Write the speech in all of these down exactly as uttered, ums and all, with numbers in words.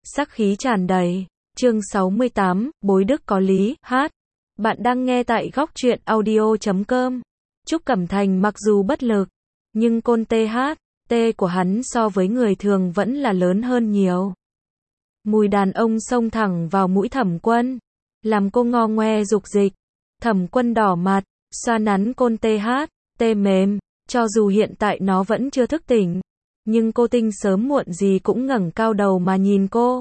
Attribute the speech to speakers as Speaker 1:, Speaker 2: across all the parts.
Speaker 1: sắc khí tràn đầy. Chương sáu mươi tám, bối đức có lý, hát. Bạn đang nghe tại góc truyện audio chấm com. Trúc Cẩm Thành mặc dù bất lực, nhưng côn tê hát, tê của hắn so với người thường vẫn là lớn hơn nhiều. Mùi đàn ông xông thẳng vào mũi Thẩm Quân, làm cô ngo ngoe dục dịch. Thẩm Quân đỏ mặt, xoa nắn côn tê hát, tê mềm, cho dù hiện tại nó vẫn chưa thức tỉnh, nhưng cô tinh sớm muộn gì cũng ngẩng cao đầu mà nhìn cô.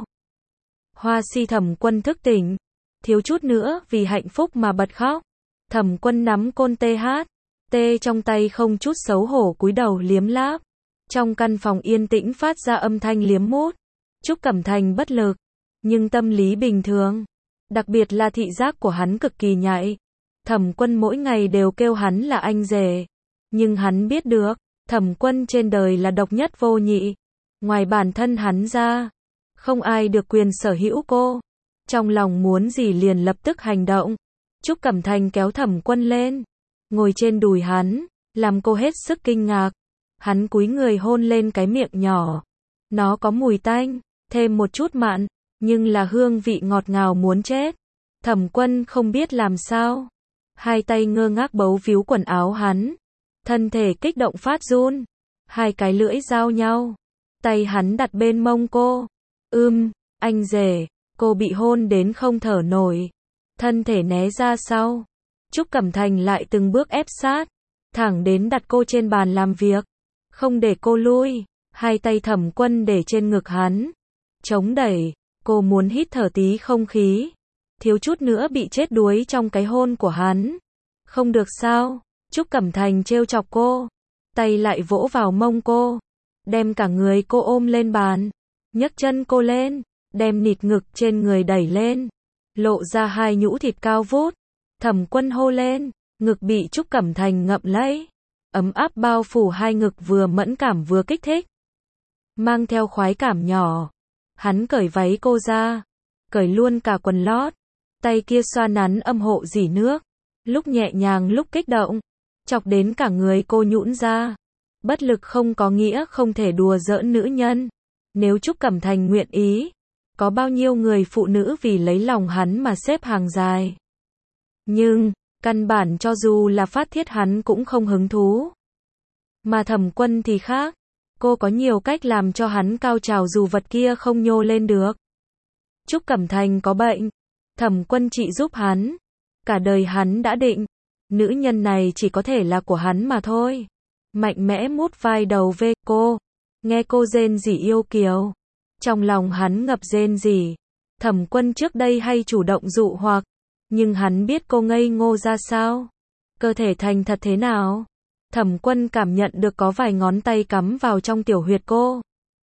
Speaker 1: Hoa si Thẩm Quân thức tỉnh, thiếu chút nữa vì hạnh phúc mà bật khóc. Thẩm Quân nắm côn tê hát, tê trong tay không chút xấu hổ cúi đầu liếm láp. Trong căn phòng yên tĩnh phát ra âm thanh liếm mút. Trúc Cẩm Thành bất lực, nhưng tâm lý bình thường, đặc biệt là thị giác của hắn cực kỳ nhạy. Thẩm Quân mỗi ngày đều kêu hắn là anh rể, nhưng hắn biết được, Thẩm Quân trên đời là độc nhất vô nhị. Ngoài bản thân hắn ra, không ai được quyền sở hữu cô. Trong lòng muốn gì liền lập tức hành động. Trúc Cẩm Thành kéo Thẩm Quân lên, ngồi trên đùi hắn, làm cô hết sức kinh ngạc. Hắn cúi người hôn lên cái miệng nhỏ. Nó có mùi tanh, thêm một chút mặn, nhưng là hương vị ngọt ngào muốn chết. Thẩm Quân không biết làm sao, hai tay ngơ ngác bấu víu quần áo hắn, thân thể kích động phát run. Hai cái lưỡi giao nhau, tay hắn đặt bên mông cô. Ưm, anh rể. Cô bị hôn đến không thở nổi, thân thể né ra sau. Trúc Cẩm Thành lại từng bước ép sát, thẳng đến đặt cô trên bàn làm việc, không để cô lui. Hai tay Thẩm Quân để trên ngực hắn, chống đẩy. Cô muốn hít thở tí không khí, thiếu chút nữa bị chết đuối trong cái hôn của hắn. Không được sao? Trúc Cẩm Thành trêu chọc cô, tay lại vỗ vào mông cô, đem cả người cô ôm lên bàn, nhấc chân cô lên, đem nịt ngực trên người đẩy lên, lộ ra hai nhũ thịt cao vút. Thẩm Quân hô lên, ngực bị Trúc Cẩm Thành ngậm lấy, ấm áp bao phủ hai ngực, vừa mẫn cảm vừa kích thích, mang theo khoái cảm nhỏ. Hắn cởi váy cô ra, cởi luôn cả quần lót, tay kia xoa nắn âm hộ rỉ nước, lúc nhẹ nhàng lúc kích động, chọc đến cả người cô nhũn ra. Bất lực không có nghĩa không thể đùa giỡn nữ nhân. Nếu Trúc Cẩm Thành nguyện ý, có bao nhiêu người phụ nữ vì lấy lòng hắn mà xếp hàng dài. Nhưng, căn bản cho dù là phát thiết hắn cũng không hứng thú. Mà Thẩm Quân thì khác, cô có nhiều cách làm cho hắn cao trào dù vật kia không nhô lên được. Trúc Cẩm Thành có bệnh, Thẩm Quân trị giúp hắn. Cả đời hắn đã định, nữ nhân này chỉ có thể là của hắn mà thôi. Mạnh mẽ mút vai đầu về cô, nghe cô rên rỉ yêu kiều. Trong lòng hắn ngập rên rỉ. Thẩm Quân trước đây hay chủ động dụ hoặc, nhưng hắn biết cô ngây ngô ra sao, cơ thể thành thật thế nào. Thẩm Quân cảm nhận được có vài ngón tay cắm vào trong tiểu huyệt cô.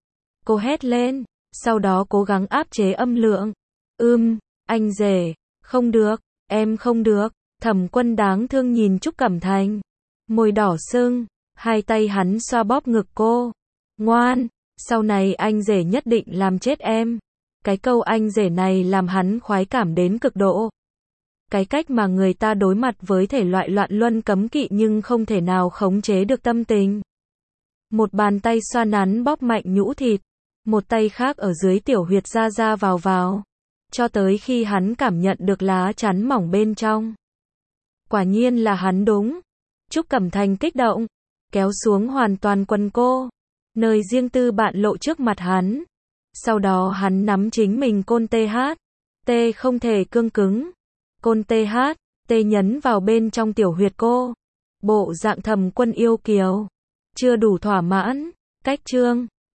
Speaker 1: Cô hét lên, sau đó cố gắng áp chế âm lượng. Ưm, anh rể, không được, em không được. Thẩm Quân đáng thương nhìn Trúc Cẩm Thành, môi đỏ sưng, hai tay hắn xoa bóp ngực cô. Ngoan, sau này anh rể nhất định làm chết em. Cái câu anh rể này làm hắn khoái cảm đến cực độ. Cái cách mà người ta đối mặt với thể loại loạn luân cấm kỵ nhưng không thể nào khống chế được tâm tình. Một bàn tay xoa nắn bóp mạnh nhũ thịt, một tay khác ở dưới tiểu huyệt ra ra vào vào, cho tới khi hắn cảm nhận được lá chắn mỏng bên trong. Quả nhiên là hắn đúng. Trúc Cẩm Thành kích động, kéo xuống hoàn toàn quần cô, nơi riêng tư bại lộ trước mặt hắn. Sau đó hắn nắm chính mình côn tê hát, tê không thể cương cứng. Côn tê hát, tê nhấn vào bên trong tiểu huyệt cô. Bộ dạng Thẩm Quân yêu kiều, chưa đủ thỏa mãn. Cách chương